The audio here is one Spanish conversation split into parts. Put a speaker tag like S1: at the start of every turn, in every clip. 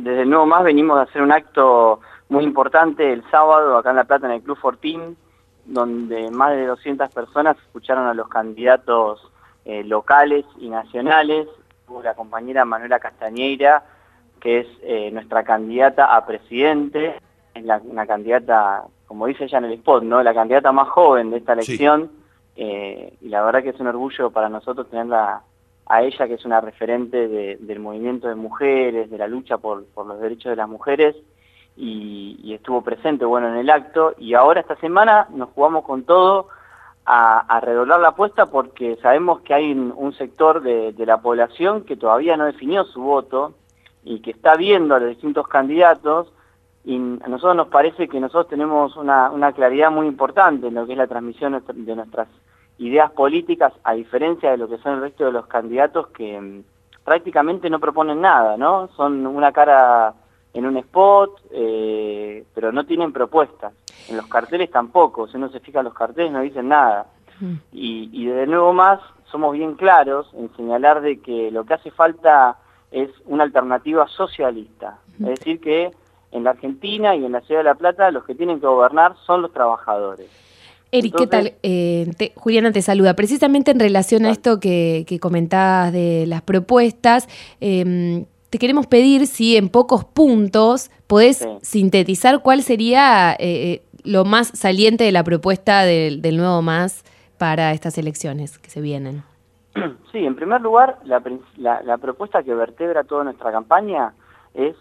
S1: desde el Nuevo Más venimos de hacer un acto muy importante el sábado acá en La Plata en el Club Fortín, donde más de 200 personas escucharon a los candidatos locales y nacionales. Hubo la compañera Manuela Castañeira, que es nuestra candidata a presidente, es una candidata, como dice ella en el spot, ¿no? La candidata más joven de esta elección, y la verdad que es un orgullo para nosotros tenerla a ella, que es una referente del movimiento de mujeres, de la lucha por los derechos de las mujeres, y estuvo presente, bueno, en el acto, y ahora esta semana nos jugamos con todo a redoblar la apuesta, porque sabemos que hay un sector de la población que todavía no definió su voto y que está viendo a los distintos candidatos, y a nosotros nos parece que nosotros tenemos una claridad muy importante en lo que es la transmisión de nuestras ideas políticas, a diferencia de lo que son el resto de los candidatos que prácticamente no proponen nada, ¿no? Son una cara en un spot, pero no tienen propuestas. En los carteles tampoco, si uno se fija en los carteles no dicen nada. Y de Nuevo Más somos bien claros en señalar de que lo que hace falta es una alternativa socialista. Es decir, que en la Argentina y en la Ciudad de La Plata los que tienen que gobernar son los trabajadores.
S2: Eric, ¿qué tal? Juliana te saluda. Precisamente en relación a esto que comentabas de las propuestas, te queremos pedir si en pocos puntos podés sintetizar cuál sería lo más saliente de la propuesta del Nuevo Más para estas elecciones que se vienen.
S1: Sí, en primer lugar, la propuesta que vertebra toda nuestra campaña es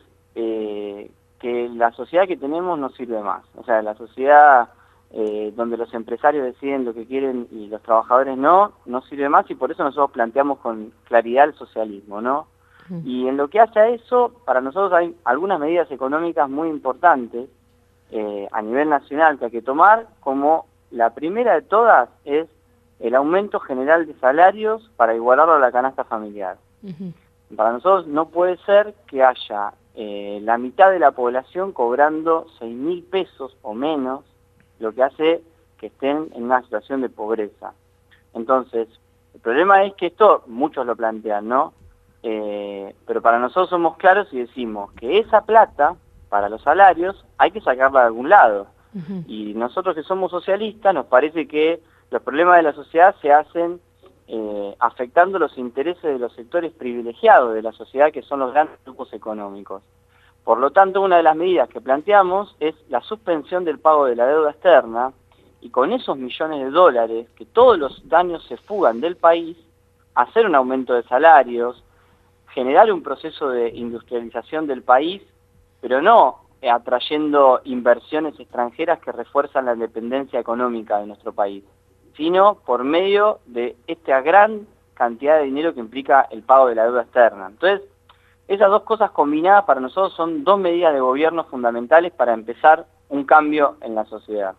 S1: que la sociedad que tenemos no sirve más. O sea, la sociedad donde los empresarios deciden lo que quieren y los trabajadores no sirve más, y por eso nosotros planteamos con claridad el socialismo, ¿no? Y en lo que hace a eso, para nosotros hay algunas medidas económicas muy importantes a nivel nacional que hay que tomar, como la primera de todas es el aumento general de salarios para igualarlo a la canasta familiar. Para nosotros no puede ser que haya la mitad de la población cobrando 6.000 pesos o menos, lo que hace que estén en una situación de pobreza. Entonces, el problema es que esto, muchos lo plantean, ¿no? Pero para nosotros somos claros y decimos que esa plata, para los salarios, hay que sacarla de algún lado. Y nosotros que somos socialistas, nos parece que los problemas de la sociedad se hacen afectando los intereses de los sectores privilegiados de la sociedad, que son los grandes grupos económicos. Por lo tanto, una de las medidas que planteamos es la suspensión del pago de la deuda externa, y con esos millones de dólares que todos los años se fugan del país, hacer un aumento de salarios, generar un proceso de industrialización del país, pero no atrayendo inversiones extranjeras que refuerzan la dependencia económica de nuestro país, sino por medio de esta gran cantidad de dinero que implica el pago de la deuda externa. Entonces, esas dos cosas combinadas para nosotros son dos medidas de gobierno fundamentales para empezar un cambio en la sociedad.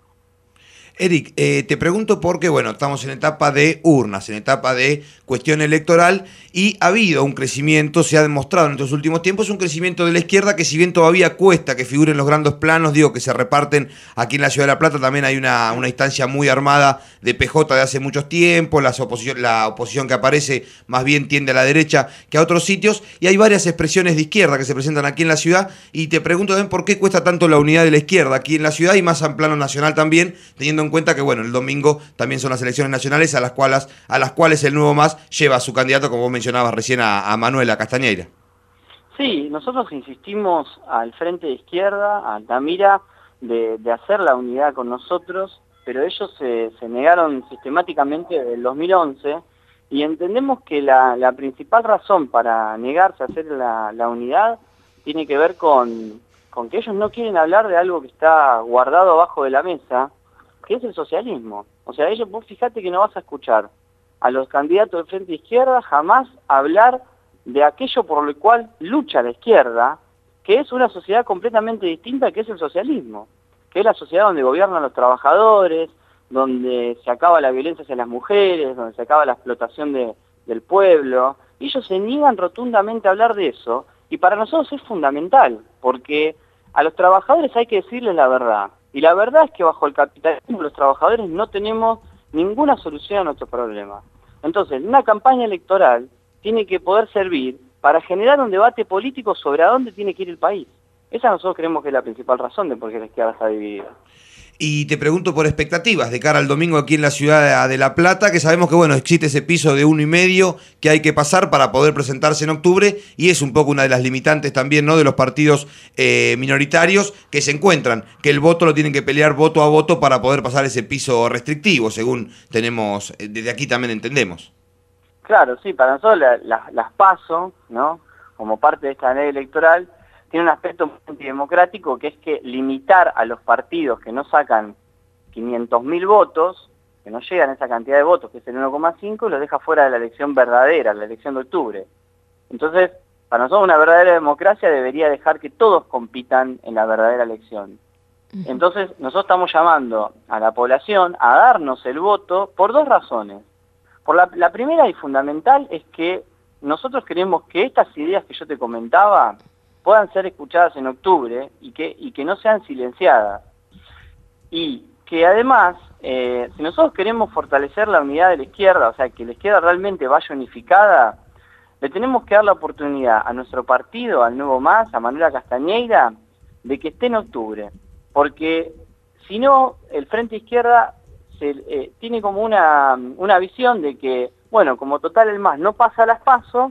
S3: Eric, te pregunto porque, bueno, estamos en etapa de urnas, en etapa de cuestión electoral, y ha habido un crecimiento, se ha demostrado en estos últimos tiempos, un crecimiento de la izquierda que, si bien todavía cuesta que figuren los grandes planos, digo, que se reparten aquí en la Ciudad de La Plata, también hay una instancia muy armada de PJ de hace muchos tiempos, la oposición que aparece más bien tiende a la derecha que a otros sitios, y hay varias expresiones de izquierda que se presentan aquí en la ciudad, y te pregunto también por qué cuesta tanto la unidad de la izquierda aquí en la ciudad y más en plano nacional también, teniendo en cuenta que, bueno, el domingo también son las elecciones nacionales a las cuales el Nuevo Más lleva a su candidato, como vos mencionabas recién, a Manuela Castañeira.
S1: Sí, nosotros insistimos al Frente de Izquierda, a Altamira, de hacer la unidad con nosotros, pero ellos se negaron sistemáticamente desde el 2011, y entendemos que la principal razón para negarse a hacer la unidad tiene que ver con que ellos no quieren hablar de algo que está guardado abajo de la mesa, que es el socialismo. O sea, vos fíjate que no vas a escuchar a los candidatos del Frente de Izquierda jamás hablar de aquello por lo cual lucha la izquierda, que es una sociedad completamente distinta, que es el socialismo, que es la sociedad donde gobiernan los trabajadores, donde se acaba la violencia hacia las mujeres, donde se acaba la explotación del pueblo. Y ellos se niegan rotundamente a hablar de eso, y para nosotros es fundamental, porque a los trabajadores hay que decirles la verdad. Y la verdad es que bajo el capitalismo los trabajadores no tenemos ninguna solución a nuestros problemas. Entonces, una campaña electoral tiene que poder servir para generar un debate político sobre a dónde tiene que ir el país. Esa nosotros creemos que es la principal razón de por qué la izquierda está dividida.
S3: Y te pregunto por expectativas de cara al domingo aquí en la ciudad de La Plata, que sabemos que bueno, existe ese piso de 1,5 que hay que pasar para poder presentarse en octubre, y es un poco una de las limitantes también, ¿no?, de los partidos minoritarios que se encuentran, que el voto lo tienen que pelear voto a voto para poder pasar ese piso restrictivo, según tenemos, desde aquí también entendemos.
S1: Claro, sí, para nosotros las PASO, ¿no?, como parte de esta ley electoral, tiene un aspecto muy antidemocrático, que es que limitar a los partidos que no sacan 500.000 votos, que no llegan a esa cantidad de votos, que es el 1,5, los deja fuera de la elección verdadera, la elección de octubre. Entonces, para nosotros una verdadera democracia debería dejar que todos compitan en la verdadera elección. Entonces, nosotros estamos llamando a la población a darnos el voto por dos razones. Por la primera y fundamental es que nosotros queremos que estas ideas que yo te comentaba puedan ser escuchadas en octubre y que no sean silenciadas. Y que además, si nosotros queremos fortalecer la unidad de la izquierda, o sea, que la izquierda realmente vaya unificada, le tenemos que dar la oportunidad a nuestro partido, al Nuevo Más, a Manuela Castañeira, de que esté en octubre. Porque si no, el Frente Izquierda tiene como una visión de que, bueno, como total el MAS no pasa a las PASO,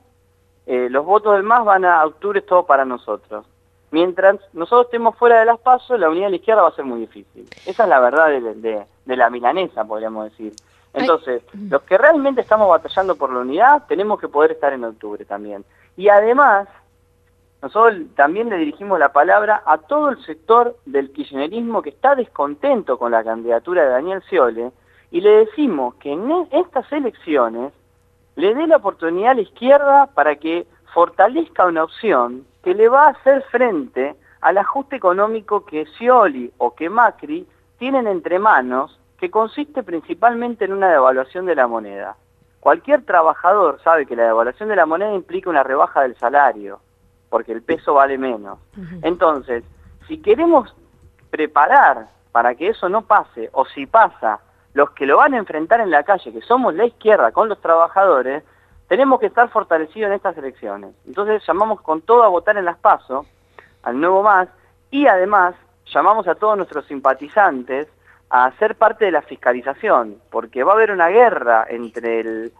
S1: los votos del MAS van a octubre, es todo para nosotros. Mientras nosotros estemos fuera de las PASO, la unidad de la izquierda va a ser muy difícil. Esa es la verdad de la milanesa, podríamos decir. Entonces, los que realmente estamos batallando por la unidad, tenemos que poder estar en octubre también. Y además, nosotros también le dirigimos la palabra a todo el sector del kirchnerismo que está descontento con la candidatura de Daniel Sciole, y le decimos que en estas elecciones le dé la oportunidad a la izquierda para que fortalezca una opción que le va a hacer frente al ajuste económico que Scioli o que Macri tienen entre manos, que consiste principalmente en una devaluación de la moneda. Cualquier trabajador sabe que la devaluación de la moneda implica una rebaja del salario, porque el peso vale menos. Entonces, si queremos preparar para que eso no pase, o si pasa, los que lo van a enfrentar en la calle, que somos la izquierda con los trabajadores, tenemos que estar fortalecidos en estas elecciones. Entonces llamamos con todo a votar en las PASO, al Nuevo Más, y además llamamos a todos nuestros simpatizantes a ser parte de la fiscalización, porque va a haber una guerra entre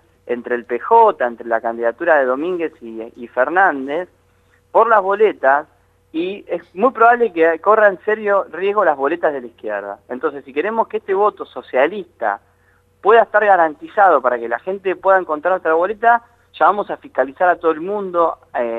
S1: el PJ, entre la candidatura de Domínguez y Fernández, por las boletas, y es muy probable que corra en serio riesgo las boletas de la izquierda. Entonces, si queremos que este voto socialista pueda estar garantizado para que la gente pueda encontrar otra boleta, ya vamos a fiscalizar a todo el mundo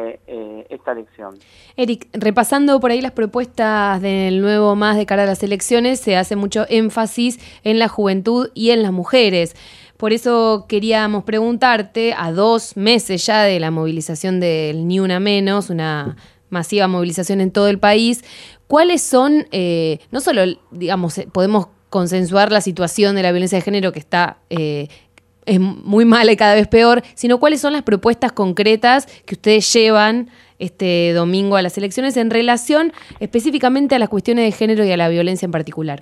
S1: esta elección.
S2: Eric, repasando por ahí las propuestas del Nuevo Más de cara a las elecciones, se hace mucho énfasis en la juventud y en las mujeres. Por eso queríamos preguntarte, a 2 meses ya de la movilización del Ni Una Menos, una masiva movilización en todo el país, ¿cuáles son, no solo, digamos, podemos consensuar la situación de la violencia de género que está es muy mala y cada vez peor, sino cuáles son las propuestas concretas que ustedes llevan este domingo a las elecciones en relación específicamente a las cuestiones de género y a la violencia en particular?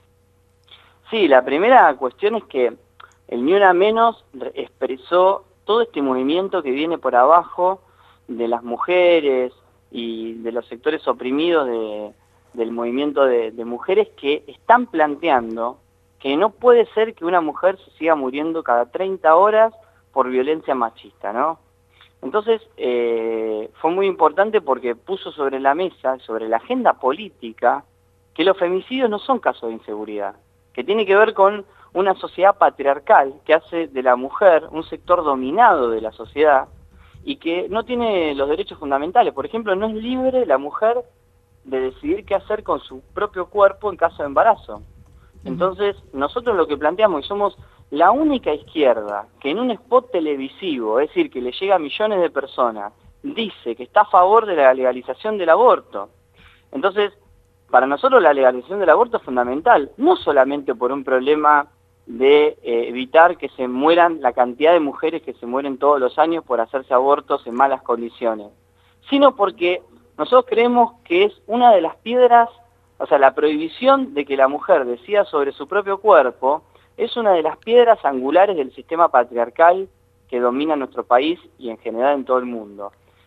S1: Sí, la primera cuestión es que el Ni Una Menos expresó todo este movimiento que viene por abajo de las mujeres y de los sectores oprimidos del movimiento de mujeres que están planteando que no puede ser que una mujer se siga muriendo cada 30 horas por violencia machista, ¿no? Entonces, fue muy importante porque puso sobre la mesa, sobre la agenda política, que los femicidios no son casos de inseguridad, que tiene que ver con una sociedad patriarcal que hace de la mujer un sector dominado de la sociedad y que no tiene los derechos fundamentales. Por ejemplo, no es libre la mujer de decidir qué hacer con su propio cuerpo en caso de embarazo. Entonces, nosotros lo que planteamos, y somos la única izquierda que en un spot televisivo, es decir, que le llega a millones de personas, dice que está a favor de la legalización del aborto. Entonces, para nosotros la legalización del aborto es fundamental, no solamente por un problema de evitar que se mueran la cantidad de mujeres que se mueren todos los años por hacerse abortos en malas condiciones, sino porque nosotros creemos que es una de las piedras. O sea, la prohibición de que la mujer decida sobre su propio cuerpo es una de las piedras angulares del sistema patriarcal que domina nuestro país y en general en todo el mundo.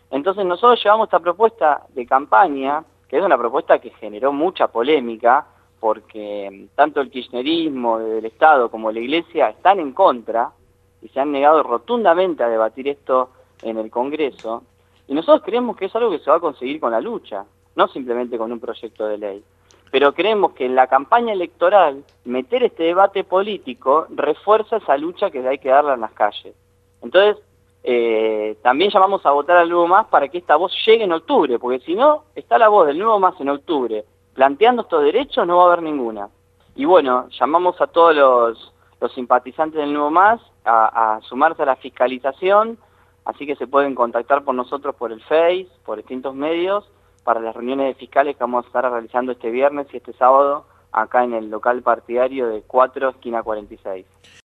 S1: Entonces nosotros llevamos esta propuesta de campaña, que es una propuesta que generó mucha polémica, porque tanto el kirchnerismo del Estado como la Iglesia están en contra y se han negado rotundamente a debatir esto en el Congreso, y nosotros creemos que es algo que se va a conseguir con la lucha, no simplemente con un proyecto de ley. Pero creemos que en la campaña electoral meter este debate político refuerza esa lucha que hay que darla en las calles. Entonces, también llamamos a votar al Nuevo Más para que esta voz llegue en octubre, porque si no, está la voz del Nuevo Más en octubre, planteando estos derechos, no va a haber ninguna. Y bueno, llamamos a todos los simpatizantes del Nuevo Más a sumarse a la fiscalización, así que se pueden contactar por nosotros por el Face, por distintos medios, para las reuniones de fiscales que vamos a estar realizando este viernes y este sábado acá en el local partidario de 4, esquina 46.